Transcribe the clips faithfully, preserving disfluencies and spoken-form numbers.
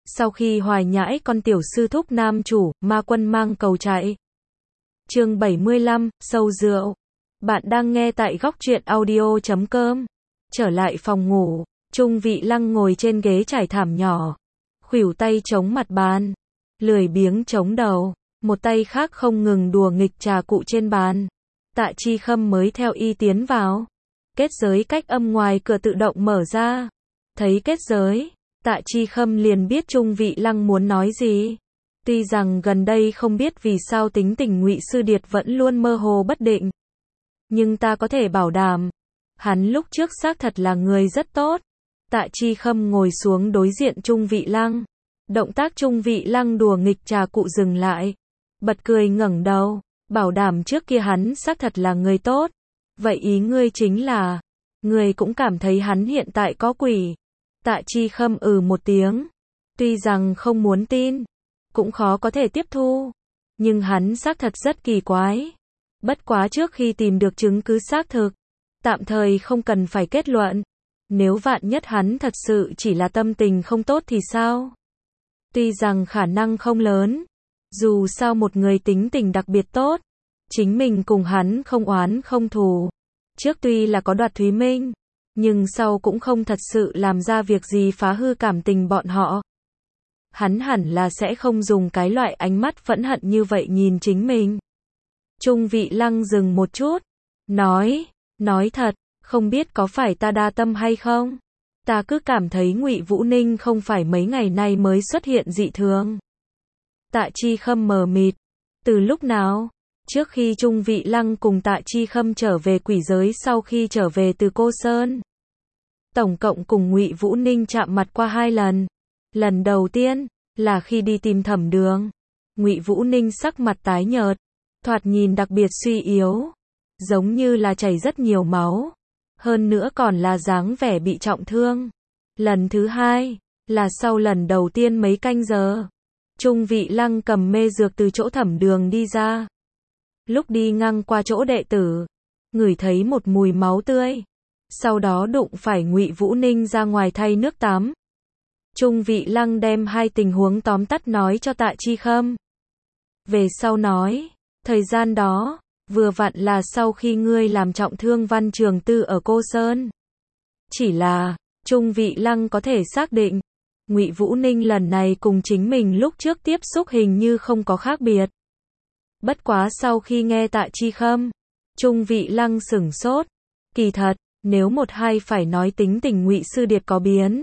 Sau khi hoài nhãi con tiểu sư thúc nam chủ, ma quân mang cầu chạy. Chương bảy mươi lăm, sâu rượu. Bạn đang nghe tại góc truyện audio chấm com. Trở lại phòng ngủ, Trung Vị Lăng ngồi trên ghế trải thảm nhỏ, khuỷu tay chống mặt bàn, lười biếng chống đầu, một tay khác không ngừng đùa nghịch trà cụ trên bàn. Tạ Chi Khâm mới theo y tiến vào. Kết giới cách âm ngoài cửa tự động mở ra. Thấy kết giới, Tạ Chi Khâm liền biết Trung Vị Lăng muốn nói gì. Tuy rằng gần đây không biết vì sao tính tình Ngụy Sư Điệt vẫn luôn mơ hồ bất định, nhưng ta có thể bảo đảm, hắn lúc trước xác thật là người rất tốt. Tạ Chi Khâm ngồi xuống đối diện Trung Vị Lăng. Động tác Trung Vị Lăng đùa nghịch trà cụ dừng lại, bật cười ngẩng đầu, bảo đảm trước kia hắn xác thật là người tốt. Vậy ý ngươi chính là, ngươi cũng cảm thấy hắn hiện tại có quỷ. Tạ Chi Khâm ừ một tiếng, tuy rằng không muốn tin, cũng khó có thể tiếp thu, nhưng hắn xác thật rất kỳ quái. Bất quá trước khi tìm được chứng cứ xác thực, tạm thời không cần phải kết luận. Nếu vạn nhất hắn thật sự chỉ là tâm tình không tốt thì sao? Tuy rằng khả năng không lớn, dù sao một người tính tình đặc biệt tốt, chính mình cùng hắn không oán không thù. Trước tuy là có đoạt Thúy Minh, nhưng sau cũng không thật sự làm ra việc gì phá hư cảm tình bọn họ. Hắn hẳn là sẽ không dùng cái loại ánh mắt phẫn hận như vậy nhìn chính mình. Trung Vị Lăng dừng một chút, nói, nói thật, không biết có phải ta đa tâm hay không? Ta cứ cảm thấy Ngụy Vũ Ninh không phải mấy ngày nay mới xuất hiện dị thường. Tạ Chi Khâm mờ mịt, từ lúc nào? Trước khi Trung Vị Lăng cùng Tạ Chi Khâm trở về quỷ giới sau khi trở về từ Cô Sơn, tổng cộng cùng Ngụy Vũ Ninh chạm mặt qua hai lần. Lần đầu tiên là khi đi tìm Thẩm Đường. Ngụy Vũ Ninh sắc mặt tái nhợt, thoạt nhìn đặc biệt suy yếu, giống như là chảy rất nhiều máu, hơn nữa còn là dáng vẻ bị trọng thương. Lần thứ hai là sau lần đầu tiên mấy canh giờ, Trung Vị Lăng cầm mê dược từ chỗ Thẩm Đường đi ra. Lúc đi ngang qua chỗ đệ tử, ngửi thấy một mùi máu tươi, sau đó đụng phải Ngụy Vũ Ninh ra ngoài thay nước tắm. Trung Vị Lăng đem hai tình huống tóm tắt nói cho Tạ Chi Khâm. Về sau nói, thời gian đó, vừa vặn là sau khi ngươi làm trọng thương Văn Trường Tư ở Cô Sơn. Chỉ là, Trung Vị Lăng có thể xác định, Ngụy Vũ Ninh lần này cùng chính mình lúc trước tiếp xúc hình như không có khác biệt. Bất quá sau khi nghe Tạ Chi Khâm, Trung Vị Lăng sửng sốt. Kỳ thật, nếu một hai phải nói tính tình Ngụy Sư Điệt có biến,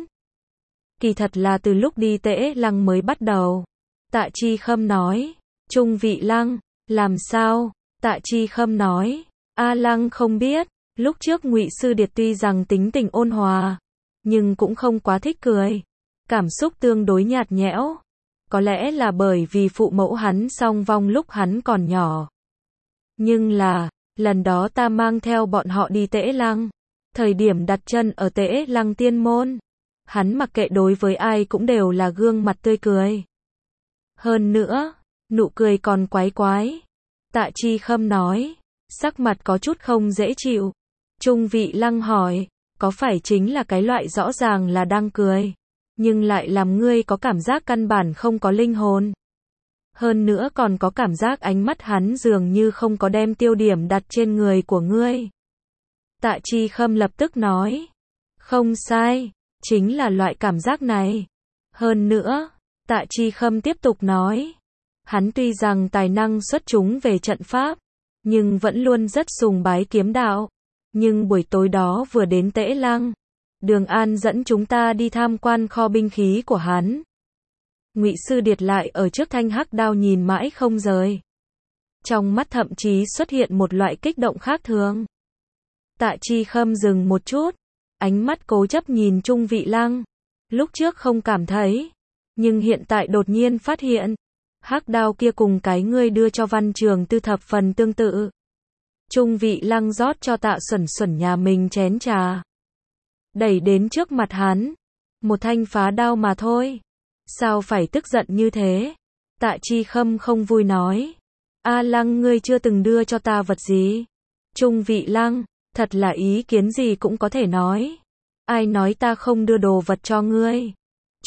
kỳ thật là từ lúc đi Tễ Lăng mới bắt đầu. Tạ Chi Khâm nói. Trung Vị Lăng, làm sao? Tạ Chi Khâm nói. A Lăng không biết, lúc trước Ngụy Sư Điệt tuy rằng tính tình ôn hòa, nhưng cũng không quá thích cười, cảm xúc tương đối nhạt nhẽo. Có lẽ là bởi vì phụ mẫu hắn song vong lúc hắn còn nhỏ. Nhưng là, lần đó ta mang theo bọn họ đi Tễ Lăng, thời điểm đặt chân ở Tễ Lăng Tiên Môn, hắn mặc kệ đối với ai cũng đều là gương mặt tươi cười. Hơn nữa, nụ cười còn quái quái. Tạ Chi Khâm nói, sắc mặt có chút không dễ chịu. Trung Vị Lăng hỏi, có phải chính là cái loại rõ ràng là đang cười, nhưng lại làm ngươi có cảm giác căn bản không có linh hồn? Hơn nữa còn có cảm giác ánh mắt hắn dường như không có đem tiêu điểm đặt trên người của ngươi. Tạ Chi Khâm lập tức nói, không sai, chính là loại cảm giác này. Hơn nữa, Tạ Chi Khâm tiếp tục nói, hắn tuy rằng tài năng xuất chúng về trận pháp, nhưng vẫn luôn rất sùng bái kiếm đạo. Nhưng buổi tối đó vừa đến Tễ Lăng, Đường An dẫn chúng ta đi tham quan kho binh khí của hắn. Ngụy Sư Điệt lại ở trước thanh hắc đao nhìn mãi không rời. Trong mắt thậm chí xuất hiện một loại kích động khác thường. Tạ Chi Khâm dừng một chút, ánh mắt cố chấp nhìn Trung Vị Lăng. Lúc trước không cảm thấy, nhưng hiện tại đột nhiên phát hiện, hắc đao kia cùng cái ngươi đưa cho Văn Trường Tư thập phần tương tự. Trung Vị Lăng rót cho Tạ Xuẩn Xuẩn nhà mình chén trà, đẩy đến trước mặt hắn. Một thanh phá đao mà thôi, sao phải tức giận như thế? Tạ Chi Khâm không vui nói, A Lăng ngươi chưa từng đưa cho ta vật gì. Trung Vị Lăng, thật là ý kiến gì cũng có thể nói. Ai nói ta không đưa đồ vật cho ngươi?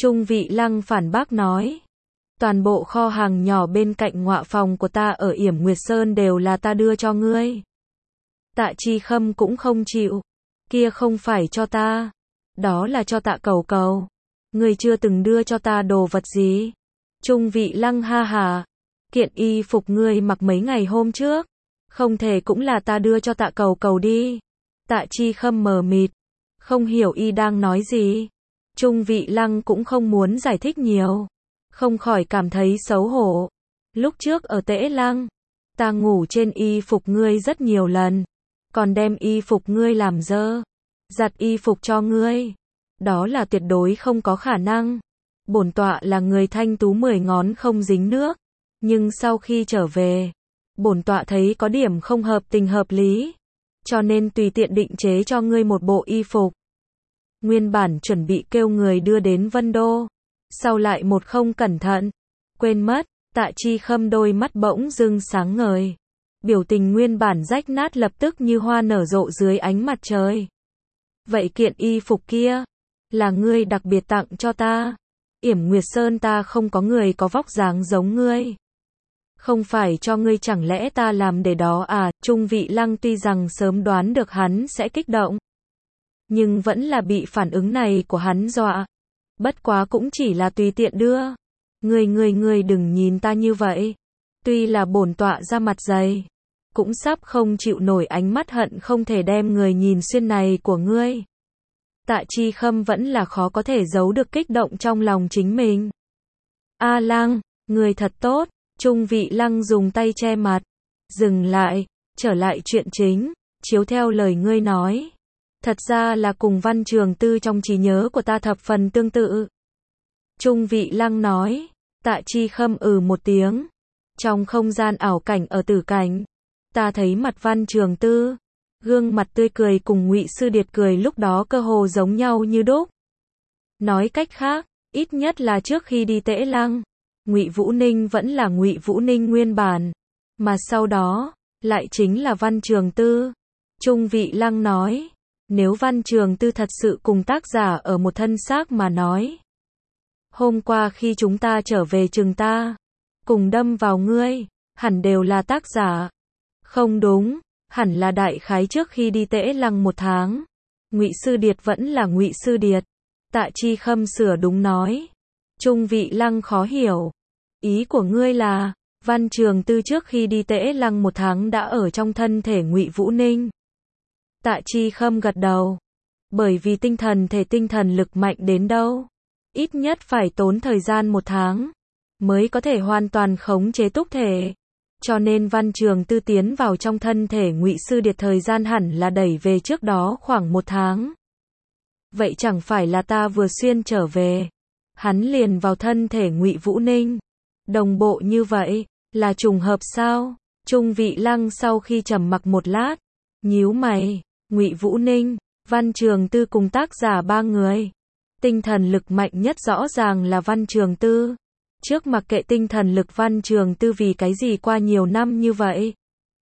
Trung Vị Lăng phản bác nói. Toàn bộ kho hàng nhỏ bên cạnh ngọa phòng của ta ở Yểm Nguyệt Sơn đều là ta đưa cho ngươi. Tạ Chi Khâm cũng không chịu. Kia không phải cho ta. Đó là cho Tạ Cầu Cầu. Ngươi chưa từng đưa cho ta đồ vật gì. Trung Vị Lăng ha hà. Kiện y phục ngươi mặc mấy ngày hôm trước. Không thể cũng là ta đưa cho Tạ Cầu Cầu đi. Tạ Chi Khâm mờ mịt. Không hiểu y đang nói gì. Trung Vị Lăng cũng không muốn giải thích nhiều. Không khỏi cảm thấy xấu hổ. Lúc trước ở Tễ Lăng, ta ngủ trên y phục ngươi rất nhiều lần. Còn đem y phục ngươi làm dơ. Giặt y phục cho ngươi. Đó là tuyệt đối không có khả năng. Bổn tọa là người thanh tú mười ngón không dính nước. Nhưng sau khi trở về, bổn tọa thấy có điểm không hợp tình hợp lý. Cho nên tùy tiện định chế cho ngươi một bộ y phục. Nguyên bản chuẩn bị kêu người đưa đến Vân Đô. Sau lại một không cẩn thận. Quên mất, Tạ Chi Khâm đôi mắt bỗng dưng sáng ngời. Biểu tình nguyên bản rách nát lập tức như hoa nở rộ dưới ánh mặt trời. Vậy kiện y phục kia, là ngươi đặc biệt tặng cho ta. Yểm Nguyệt Sơn ta không có người có vóc dáng giống ngươi. Không phải cho ngươi chẳng lẽ ta làm để đó à? Trung Vị Lăng tuy rằng sớm đoán được hắn sẽ kích động. Nhưng vẫn là bị phản ứng này của hắn dọa. Bất quá cũng chỉ là tùy tiện đưa. Ngươi ngươi ngươi đừng nhìn ta như vậy. Tuy là bổn tọa ra mặt dày. Cũng sắp không chịu nổi ánh mắt hận không thể đem người nhìn xuyên này của ngươi. Tạ Chi Khâm vẫn là khó có thể giấu được kích động trong lòng chính mình. A Lăng, người thật tốt. Trung Vị Lăng dùng tay che mặt. Dừng lại, trở lại chuyện chính. Chiếu theo lời ngươi nói. Thật ra là cùng Văn Trường Tư trong trí nhớ của ta thập phần tương tự. Trung Vị Lăng nói. Tạ Chi Khâm ừ một tiếng. Trong không gian ảo cảnh ở tử cảnh, ta thấy mặt Văn Trường Tư. Gương mặt tươi cười cùng Ngụy Sư Điệt cười lúc đó cơ hồ giống nhau như đúc. Nói cách khác, ít nhất là trước khi đi Tễ Lăng, Ngụy Vũ Ninh vẫn là Ngụy Vũ Ninh nguyên bản, mà sau đó lại chính là Văn Trường Tư. Trung Vị Lăng nói, nếu Văn Trường Tư thật sự cùng tác giả ở một thân xác mà nói, hôm qua khi chúng ta trở về trường ta, cùng đâm vào ngươi, hẳn đều là tác giả. Không đúng, hẳn là đại khái trước khi đi Tễ Lăng một tháng. Ngụy Sư Điệt vẫn là Ngụy Sư Điệt. Tạ Chi Khâm sửa đúng nói. Trung Vị Lăng khó hiểu. Ý của ngươi là, Văn Trường Tư trước khi đi Tễ Lăng một tháng đã ở trong thân thể Ngụy Vũ Ninh. Tạ Chi Khâm gật đầu. Bởi vì tinh thần thể tinh thần lực mạnh đến đâu, ít nhất phải tốn thời gian một tháng, mới có thể hoàn toàn khống chế túc thể. Cho nên Văn Trường Tư tiến vào trong thân thể Ngụy Sư Điệt thời gian hẳn là đẩy về trước đó khoảng một tháng. Vậy chẳng phải là ta vừa xuyên trở về, hắn liền vào thân thể Ngụy Vũ Ninh. Đồng bộ như vậy, là trùng hợp sao? Trung Vị Lăng sau khi trầm mặc một lát, nhíu mày, Ngụy Vũ Ninh, Văn Trường Tư cùng tác giả ba người. Tinh thần lực mạnh nhất rõ ràng là Văn Trường Tư. Trước mặc kệ tinh thần lực Văn Trường Tư vì cái gì qua nhiều năm như vậy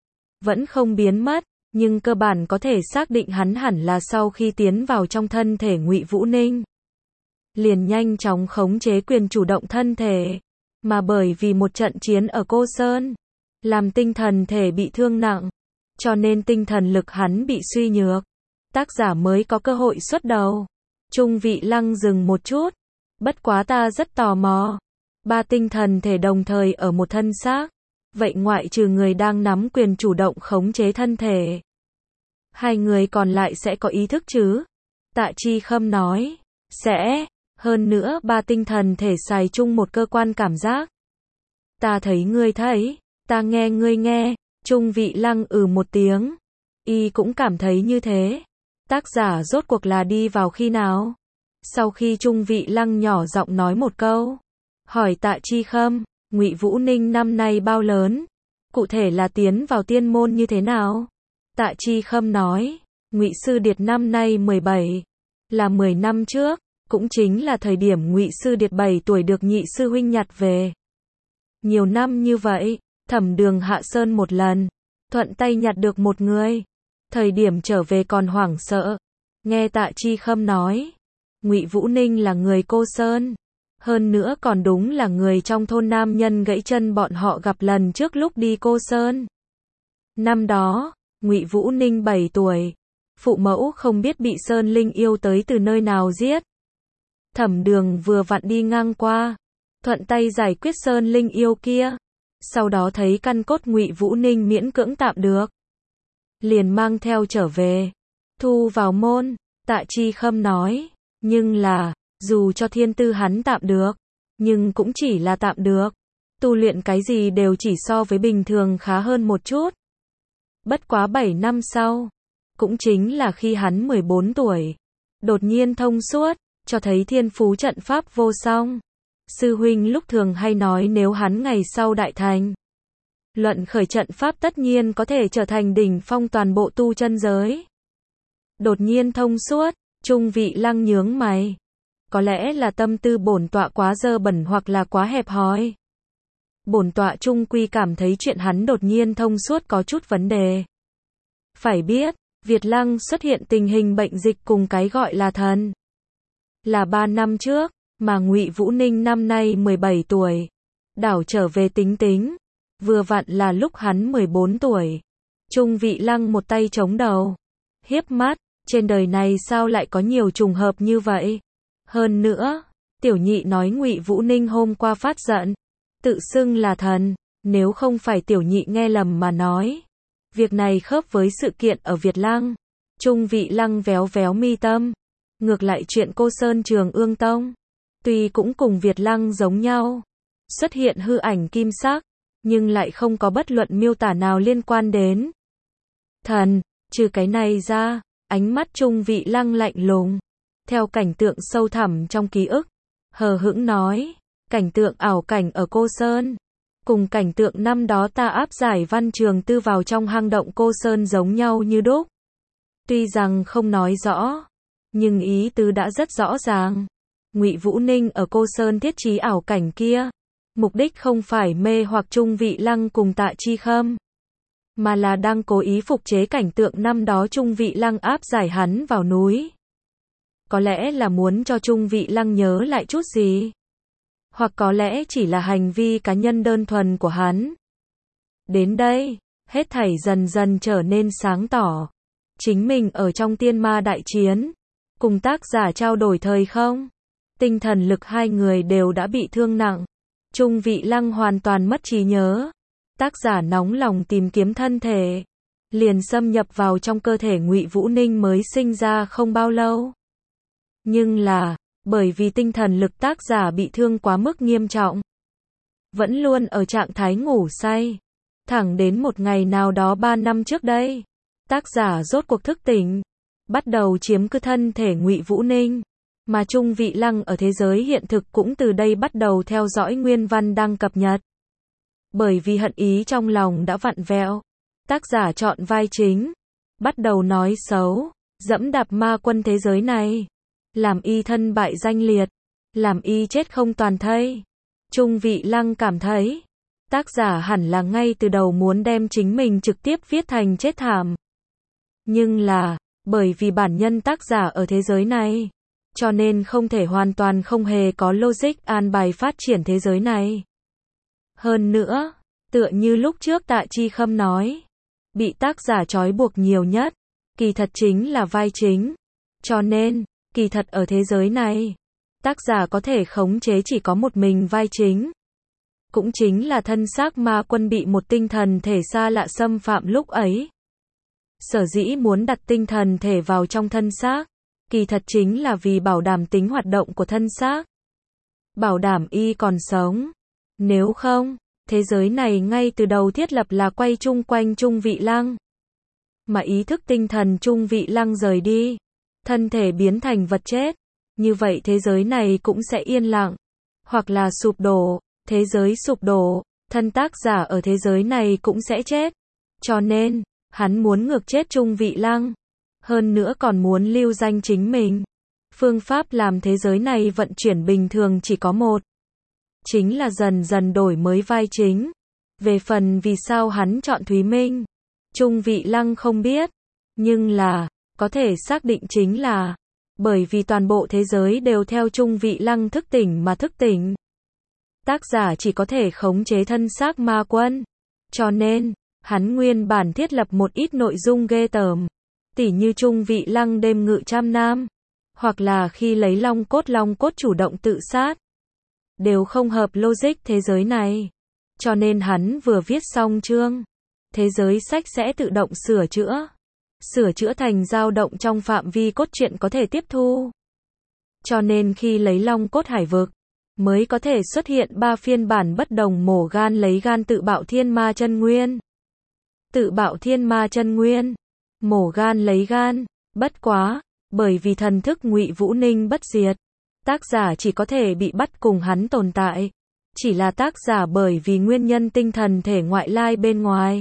vẫn không biến mất, nhưng cơ bản có thể xác định hắn hẳn là sau khi tiến vào trong thân thể Ngụy Vũ Ninh, liền nhanh chóng khống chế quyền chủ động thân thể, mà bởi vì một trận chiến ở Cô Sơn, làm tinh thần thể bị thương nặng, cho nên tinh thần lực hắn bị suy nhược, tác giả mới có cơ hội xuất đầu. Trung Vị Lăng dừng một chút, bất quá ta rất tò mò. Ba tinh thần thể đồng thời ở một thân xác, vậy ngoại trừ người đang nắm quyền chủ động khống chế thân thể, hai người còn lại sẽ có ý thức chứ? Tạ Chi Khâm nói, sẽ, hơn nữa ba tinh thần thể xài chung một cơ quan cảm giác. Ta thấy ngươi thấy, ta nghe ngươi nghe. Trung Vị Lăng ừ một tiếng, y cũng cảm thấy như thế. Tác giả rốt cuộc là đi vào khi nào? Sau khi Trung Vị Lăng nhỏ giọng nói một câu, hỏi Tạ Chi Khâm, Ngụy Vũ Ninh năm nay bao lớn? Cụ thể là tiến vào tiên môn như thế nào? Tạ Chi Khâm nói, Ngụy Sư Điệt năm nay mười bảy, là mười năm trước, cũng chính là thời điểm Ngụy Sư Điệt bảy tuổi được nhị sư huynh nhặt về. Nhiều năm như vậy, thẩm đường hạ sơn một lần, thuận tay nhặt được một người. Thời điểm trở về còn hoảng sợ. Nghe Tạ Chi Khâm nói, Ngụy Vũ Ninh là người Cô Sơn, Hơn nữa còn đúng là người trong thôn nam nhân gãy chân bọn họ gặp lần trước lúc đi Cô Sơn. Năm đó, Ngụy Vũ Ninh bảy tuổi. Phụ mẫu không biết bị Sơn Linh yêu tới từ nơi nào giết. Thẩm Đường vừa vặn đi ngang qua, thuận tay giải quyết Sơn Linh yêu kia. Sau đó thấy căn cốt Ngụy Vũ Ninh miễn cưỡng tạm được, liền mang theo trở về, thu vào môn. Tạ Chi Khâm nói, nhưng là, dù cho thiên tư hắn tạm được, nhưng cũng chỉ là tạm được. Tu luyện cái gì đều chỉ so với bình thường khá hơn một chút. Bất quá bảy năm sau, cũng chính là khi hắn mười bốn tuổi, đột nhiên thông suốt, cho thấy thiên phú trận pháp vô song. Sư huynh lúc thường hay nói nếu hắn ngày sau đại thành, luận khởi trận pháp tất nhiên có thể trở thành đỉnh phong toàn bộ tu chân giới. Đột nhiên thông suốt, Trung Vị Lăng nhướng mày. Có lẽ là tâm tư bổn tọa quá dơ bẩn hoặc là quá hẹp hòi. Bổn tọa trung quy cảm thấy chuyện hắn đột nhiên thông suốt có chút vấn đề. Phải biết, Việt Lăng xuất hiện tình hình bệnh dịch cùng cái gọi là thần là ba năm trước, mà Ngụy Vũ Ninh năm nay mười bảy tuổi. Đảo trở về tính tính, vừa vặn là lúc hắn mười bốn tuổi. Trung Vị Lăng một tay chống đầu, hiếp mắt, trên đời này sao lại có nhiều trùng hợp như vậy? Hơn nữa, tiểu nhị nói Ngụy Vũ Ninh hôm qua phát giận, tự xưng là thần, nếu không phải tiểu nhị nghe lầm mà nói. Việc này khớp với sự kiện ở Việt Lăng. Trung Vị Lăng véo véo mi tâm. Ngược lại chuyện Cô Sơn Trường Ương Tông, tuy cũng cùng Việt Lăng giống nhau, xuất hiện hư ảnh kim sắc, nhưng lại không có bất luận miêu tả nào liên quan đến thần. Trừ cái này ra, ánh mắt Trung Vị Lăng lạnh lùng, theo cảnh tượng sâu thẳm trong ký ức, hờ hững nói, cảnh tượng ảo cảnh ở Cô Sơn, cùng cảnh tượng năm đó ta áp giải Văn Trường Tư vào trong hang động Cô Sơn giống nhau như đúc. Tuy rằng không nói rõ, nhưng ý tứ đã rất rõ ràng. Ngụy Vũ Ninh ở Cô Sơn thiết trí ảo cảnh kia, mục đích không phải mê hoặc Trung Vị Lăng cùng Tạ Chi Khâm, mà là đang cố ý phục chế cảnh tượng năm đó Trung Vị Lăng áp giải hắn vào núi. Có lẽ là muốn cho Trung Vị Lăng nhớ lại chút gì, hoặc có lẽ chỉ là hành vi cá nhân đơn thuần của hắn. Đến đây, hết thảy dần dần trở nên sáng tỏ. Chính mình ở trong tiên ma đại chiến, cùng tác giả trao đổi thời không, tinh thần lực hai người đều đã bị thương nặng. Trung Vị Lăng hoàn toàn mất trí nhớ. Tác giả nóng lòng tìm kiếm thân thể, liền xâm nhập vào trong cơ thể Ngụy Vũ Ninh mới sinh ra không bao lâu. Nhưng là, bởi vì tinh thần lực tác giả bị thương quá mức nghiêm trọng, vẫn luôn ở trạng thái ngủ say. Thẳng đến một ngày nào đó ba năm trước đây, tác giả rốt cuộc thức tỉnh, bắt đầu chiếm cứ thân thể Ngụy Vũ Ninh, mà Trung Vị Lăng ở thế giới hiện thực cũng từ đây bắt đầu theo dõi nguyên văn đang cập nhật. Bởi vì hận ý trong lòng đã vặn vẹo, tác giả chọn vai chính, bắt đầu nói xấu, dẫm đạp ma quân thế giới này, làm y thân bại danh liệt, làm y chết không toàn thây. Trung Vị Lăng cảm thấy, tác giả hẳn là ngay từ đầu muốn đem chính mình trực tiếp viết thành chết thảm. Nhưng là, bởi vì bản nhân tác giả ở thế giới này, cho nên không thể hoàn toàn không hề có logic an bài phát triển thế giới này. Hơn nữa, tựa như lúc trước Tạ Chi Khâm nói, bị tác giả trói buộc nhiều nhất, kỳ thật chính là vai chính. Cho nên, kỳ thật ở thế giới này, tác giả có thể khống chế chỉ có một mình vai chính. Cũng chính là thân xác ma quân bị một tinh thần thể xa lạ xâm phạm lúc ấy. Sở dĩ muốn đặt tinh thần thể vào trong thân xác, kỳ thật chính là vì bảo đảm tính hoạt động của thân xác, bảo đảm y còn sống. Nếu không, thế giới này ngay từ đầu thiết lập là quay chung quanh Trung Vị Lăng. Mà ý thức tinh thần Trung Vị Lăng rời đi, thân thể biến thành vật chết, như vậy thế giới này cũng sẽ yên lặng, hoặc là sụp đổ. Thế giới sụp đổ, thân tác giả ở thế giới này cũng sẽ chết. Cho nên, hắn muốn ngược chết Trung Vị Lăng. Hơn nữa còn muốn lưu danh chính mình. Phương pháp làm thế giới này vận chuyển bình thường chỉ có một. Chính là dần dần đổi mới vai chính. Về phần vì sao hắn chọn Thúy Minh, Trung Vị Lăng không biết. Nhưng là, có thể xác định chính là, Bởi vì toàn bộ thế giới đều theo Trung Vị Lăng thức tỉnh mà thức tỉnh. Tác giả chỉ có thể khống chế thân xác ma quân. Cho nên, hắn nguyên bản thiết lập một ít nội dung ghê tởm. Tỉ như Trung Vị Lăng đêm ngự trăm nam. Hoặc là khi lấy long cốt long cốt chủ động tự sát. Đều không hợp logic thế giới này. Cho nên hắn vừa viết xong chương. Thế giới sách sẽ tự động sửa chữa. Sửa chữa thành dao động trong phạm vi cốt truyện có thể tiếp thu. Cho nên khi lấy long cốt hải vực, mới có thể xuất hiện ba phiên bản bất đồng mổ gan lấy gan tự bạo thiên ma chân nguyên. Tự bạo thiên ma chân nguyên. Mổ gan lấy gan. Bất quá, bởi vì thần thức Ngụy Vũ Ninh bất diệt. Tác giả chỉ có thể bị bắt cùng hắn tồn tại. Chỉ là tác giả bởi vì nguyên nhân tinh thần thể ngoại lai bên ngoài.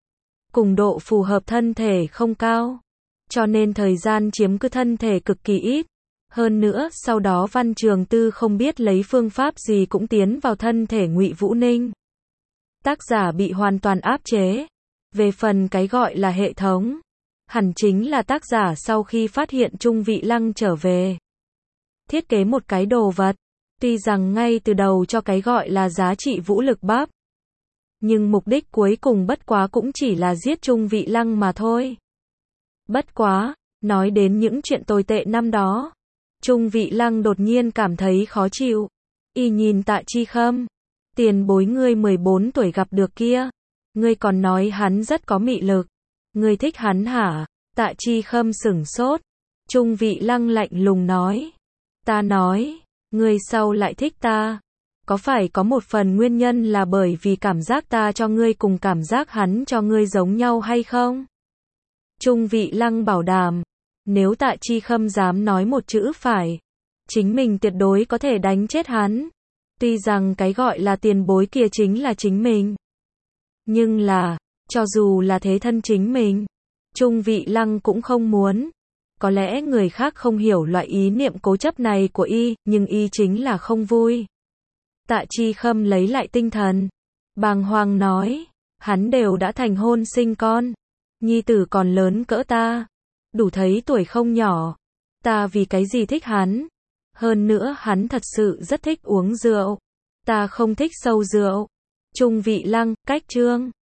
Cùng độ phù hợp thân thể không cao. Cho nên thời gian chiếm cứ thân thể cực kỳ ít. Hơn nữa, sau đó Văn Trường Tư không biết lấy phương pháp gì cũng tiến vào thân thể Ngụy Vũ Ninh. Tác giả bị hoàn toàn áp chế. Về phần cái gọi là hệ thống, hẳn chính là tác giả sau khi phát hiện Trung Vị Lăng trở về. Thiết kế một cái đồ vật, tuy rằng ngay từ đầu cho cái gọi là giá trị vũ lực bắp. Nhưng mục đích cuối cùng bất quá cũng chỉ là giết Trung Vị Lăng mà thôi. Bất quá, nói đến những chuyện tồi tệ năm đó. Trung Vị Lăng đột nhiên cảm thấy khó chịu. Y nhìn Tạ Chi Khâm. Tiền bối ngươi mười bốn tuổi gặp được kia. Ngươi còn nói hắn rất có mị lực. Ngươi thích hắn hả? Tạ Chi Khâm sửng sốt. Trung Vị Lăng lạnh lùng nói. Ta nói, ngươi sau lại thích ta. Có phải có một phần nguyên nhân là bởi vì cảm giác ta cho ngươi cùng cảm giác hắn cho ngươi giống nhau hay không? Trung Vị Lăng bảo đảm. Nếu Tạ Chi Khâm dám nói một chữ phải, chính mình tuyệt đối có thể đánh chết hắn. Tuy rằng cái gọi là tiền bối kia chính là chính mình. Nhưng là, cho dù là thế thân chính mình, Trung Vị Lăng cũng không muốn. Có lẽ người khác không hiểu loại ý niệm cố chấp này của y, nhưng y chính là không vui. Tạ Chi Khâm lấy lại tinh thần. Bàng hoàng nói, hắn đều đã thành hôn sinh con. Nhi tử còn lớn cỡ ta. Đủ thấy tuổi không nhỏ. Ta vì cái gì thích hắn? Hơn nữa hắn thật sự rất thích uống rượu. Ta không thích sâu rượu. Trung Vị Lăng, cách chương.